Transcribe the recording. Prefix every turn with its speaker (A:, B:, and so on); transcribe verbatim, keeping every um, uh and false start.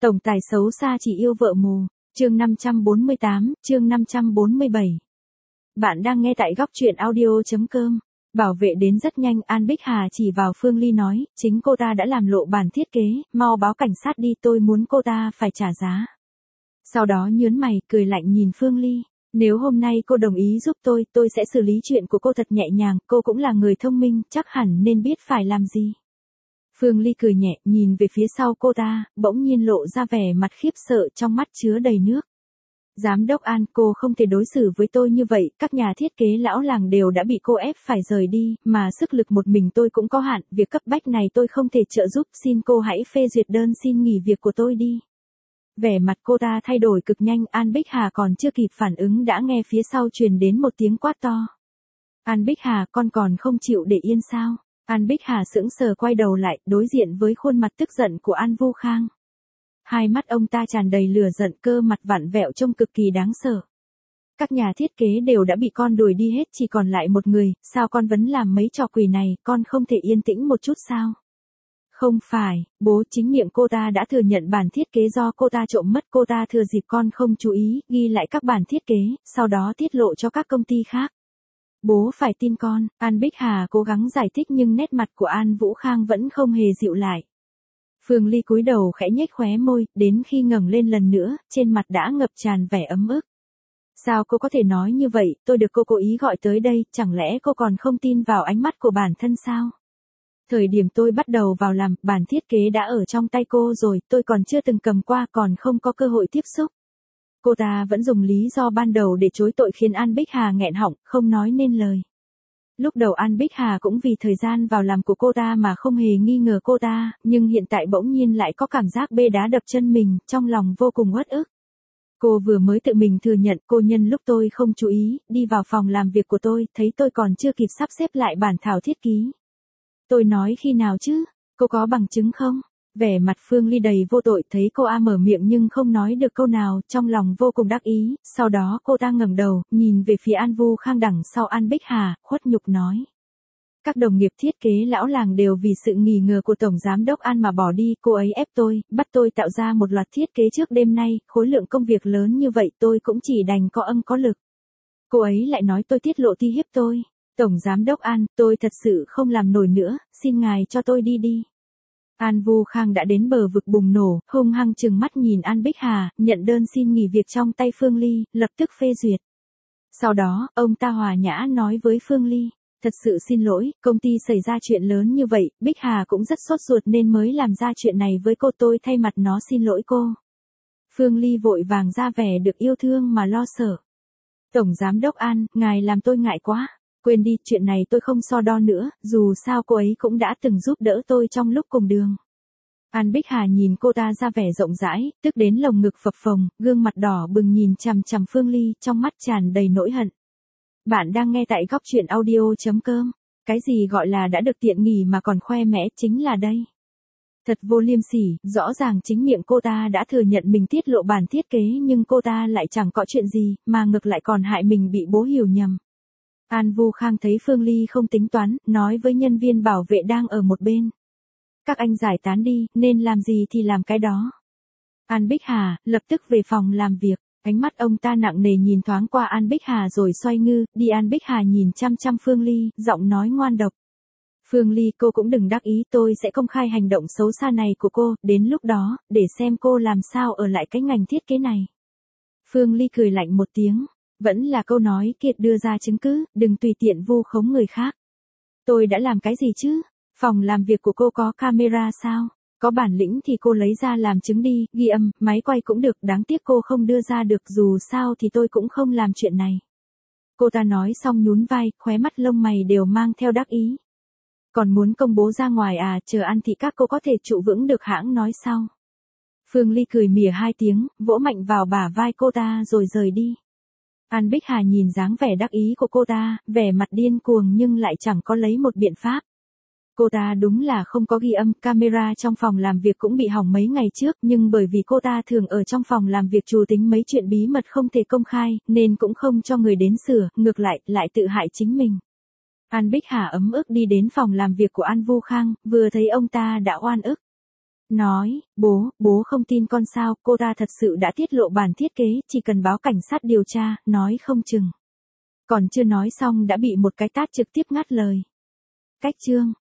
A: Tổng tài xấu xa chỉ yêu vợ mù. Chương năm trăm bốn mươi tám, chương năm trăm bốn mươi bảy. Bạn đang nghe tại góc truyện audio chấm com. Bảo vệ đến rất nhanh, An Bích Hà chỉ vào Phương Ly nói, chính cô ta đã làm lộ bản thiết kế, mau báo cảnh sát đi, tôi muốn cô ta phải trả giá. Sau đó nhớn mày, cười lạnh nhìn Phương Ly. Nếu hôm nay cô đồng ý giúp tôi, tôi sẽ xử lý chuyện của cô thật nhẹ nhàng, cô cũng là người thông minh, chắc hẳn nên biết phải làm gì. Phương Ly cười nhẹ, nhìn về phía sau cô ta, bỗng nhiên lộ ra vẻ mặt khiếp sợ, trong mắt chứa đầy nước. Giám đốc An, cô không thể đối xử với tôi như vậy, các nhà thiết kế lão làng đều đã bị cô ép phải rời đi, mà sức lực một mình tôi cũng có hạn, việc cấp bách này tôi không thể trợ giúp, xin cô hãy phê duyệt đơn xin nghỉ việc của tôi đi. Vẻ mặt cô ta thay đổi cực nhanh, An Bích Hà còn chưa kịp phản ứng đã nghe phía sau truyền đến một tiếng quát to. An Bích Hà, con còn không chịu để yên sao? An Bích Hà sững sờ quay đầu lại, đối diện với khuôn mặt tức giận của An Vu Khang. Hai mắt ông ta tràn đầy lửa giận, cơ mặt vặn vẹo trông cực kỳ đáng sợ. Các nhà thiết kế đều đã bị con đuổi đi hết, chỉ còn lại một người, sao con vẫn làm mấy trò quỷ này, con không thể yên tĩnh một chút sao? Không phải, bố, chính miệng cô ta đã thừa nhận bản thiết kế do cô ta trộm mất, cô ta thừa dịp con không chú ý, ghi lại các bản thiết kế, sau đó tiết lộ cho các công ty khác. Bố phải tin con, An Bích Hà cố gắng giải thích nhưng nét mặt của An Vũ Khang vẫn không hề dịu lại. Phương Ly cúi đầu khẽ nhếch khóe môi, đến khi ngẩng lên lần nữa, trên mặt đã ngập tràn vẻ ấm ức. Sao cô có thể nói như vậy, tôi được cô cố ý gọi tới đây, chẳng lẽ cô còn không tin vào ánh mắt của bản thân sao? Thời điểm tôi bắt đầu vào làm, bản thiết kế đã ở trong tay cô rồi, tôi còn chưa từng cầm qua, còn không có cơ hội tiếp xúc. Cô ta vẫn dùng lý do ban đầu để chối tội khiến An Bích Hà nghẹn họng, không nói nên lời. Lúc đầu An Bích Hà cũng vì thời gian vào làm của cô ta mà không hề nghi ngờ cô ta, nhưng hiện tại bỗng nhiên lại có cảm giác bê đá đập chân mình, trong lòng vô cùng uất ức. Cô vừa mới tự mình thừa nhận, cô nhân lúc tôi không chú ý, đi vào phòng làm việc của tôi, thấy tôi còn chưa kịp sắp xếp lại bản thảo thiết kế. Tôi nói khi nào chứ, cô có bằng chứng không? Vẻ mặt Phương Ly đầy vô tội, thấy cô A mở miệng nhưng không nói được câu nào, trong lòng vô cùng đắc ý, sau đó cô ta ngẩng đầu, nhìn về phía An Vu Khang đằng sau An Bích Hà, khuất nhục nói. Các đồng nghiệp thiết kế lão làng đều vì sự nghi ngờ của Tổng Giám đốc An mà bỏ đi, cô ấy ép tôi, bắt tôi tạo ra một loạt thiết kế trước đêm nay, khối lượng công việc lớn như vậy tôi cũng chỉ đành có âm có lực. Cô ấy lại nói tôi tiết lộ thi hiếp tôi. Tổng Giám đốc An, tôi thật sự không làm nổi nữa, xin ngài cho tôi đi đi. An Vu Khang đã đến bờ vực bùng nổ, hung hăng trừng mắt nhìn An Bích Hà, nhận đơn xin nghỉ việc trong tay Phương Ly, lập tức phê duyệt. Sau đó, ông ta hòa nhã nói với Phương Ly, thật sự xin lỗi, công ty xảy ra chuyện lớn như vậy, Bích Hà cũng rất sốt ruột nên mới làm ra chuyện này với cô, tôi thay mặt nó xin lỗi cô. Phương Ly vội vàng ra vẻ được yêu thương mà lo sợ. Tổng Giám đốc An, ngài làm tôi ngại quá. Quên đi, chuyện này tôi không so đo nữa, dù sao cô ấy cũng đã từng giúp đỡ tôi trong lúc cùng đường. An Bích Hà nhìn cô ta ra vẻ rộng rãi, tức đến lồng ngực phập phồng, gương mặt đỏ bừng nhìn chằm chằm Phương Ly, trong mắt tràn đầy nỗi hận. Bạn đang nghe tại góc truyện audio chấm com. Cái gì gọi là đã được tiện nghỉ mà còn khoe mẽ, chính là đây. Thật vô liêm sỉ, rõ ràng chính miệng cô ta đã thừa nhận mình tiết lộ bản thiết kế nhưng cô ta lại chẳng có chuyện gì, mà ngược lại còn hại mình bị bố hiểu nhầm. An Vu Khang thấy Phương Ly không tính toán, nói với nhân viên bảo vệ đang ở một bên. Các anh giải tán đi, nên làm gì thì làm cái đó. An Bích Hà, lập tức về phòng làm việc, ánh mắt ông ta nặng nề nhìn thoáng qua An Bích Hà rồi xoay ngư, đi. An Bích Hà nhìn chăm chăm Phương Ly, giọng nói ngoan độc. Phương Ly, cô cũng đừng đắc ý, tôi sẽ công khai hành động xấu xa này của cô, đến lúc đó, để xem cô làm sao ở lại cái ngành thiết kế này. Phương Ly cười lạnh một tiếng. Vẫn là câu nói kia, đưa ra chứng cứ, đừng tùy tiện vu khống người khác. Tôi đã làm cái gì chứ? Phòng làm việc của cô có camera sao? Có bản lĩnh thì cô lấy ra làm chứng đi, ghi âm, máy quay cũng được, đáng tiếc cô không đưa ra được, dù sao thì tôi cũng không làm chuyện này. Cô ta nói xong nhún vai, khóe mắt lông mày đều mang theo đắc ý. Còn muốn công bố ra ngoài à, chờ ăn thì các cô có thể trụ vững được hãng nói sau. Phương Ly cười mỉa hai tiếng, vỗ mạnh vào bả vai cô ta rồi rời đi. An Bích Hà nhìn dáng vẻ đắc ý của cô ta, vẻ mặt điên cuồng nhưng lại chẳng có lấy một biện pháp. Cô ta đúng là không có ghi âm, camera trong phòng làm việc cũng bị hỏng mấy ngày trước, nhưng bởi vì cô ta thường ở trong phòng làm việc trù tính mấy chuyện bí mật không thể công khai, nên cũng không cho người đến sửa, ngược lại, lại tự hại chính mình. An Bích Hà ấm ức đi đến phòng làm việc của An Vu Khang, vừa thấy ông ta đã oan ức. Nói, bố, bố không tin con sao, cô ta thật sự đã tiết lộ bản thiết kế, chỉ cần báo cảnh sát điều tra, nói không chừng. Còn chưa nói xong đã bị một cái tát trực tiếp ngắt lời. Cách chương